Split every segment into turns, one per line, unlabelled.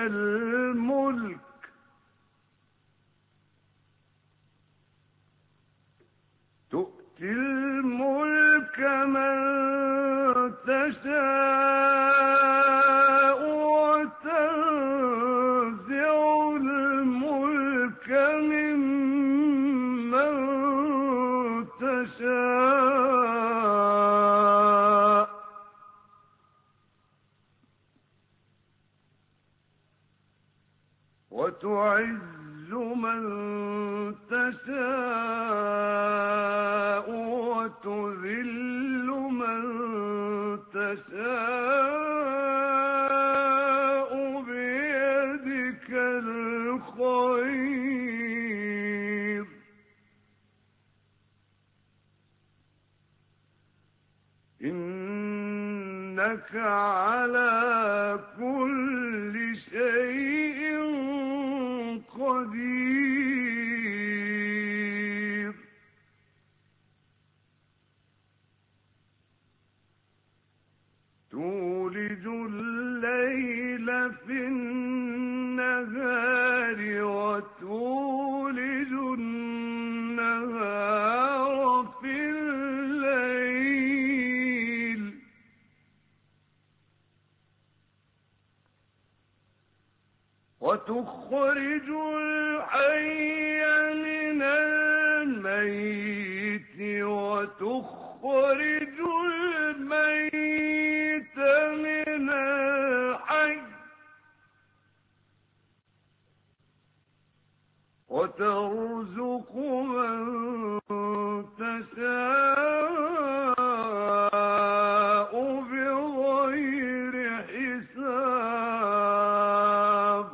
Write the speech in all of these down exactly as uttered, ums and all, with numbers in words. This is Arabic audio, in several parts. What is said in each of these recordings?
الملك تؤتي الملك من تشاء وتنزع الملك ممن تشاء وتعز من تشاء وتذل من تشاء بيدك الخير إنك على كل شيء قدير تولج الليل في النهار وتولج النهار في الليل وتخرج الحي من الميت وتخرج الميت من الحي وترزق من تشاء بغير حساب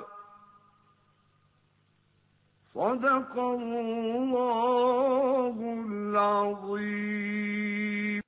صدق الله العظيم.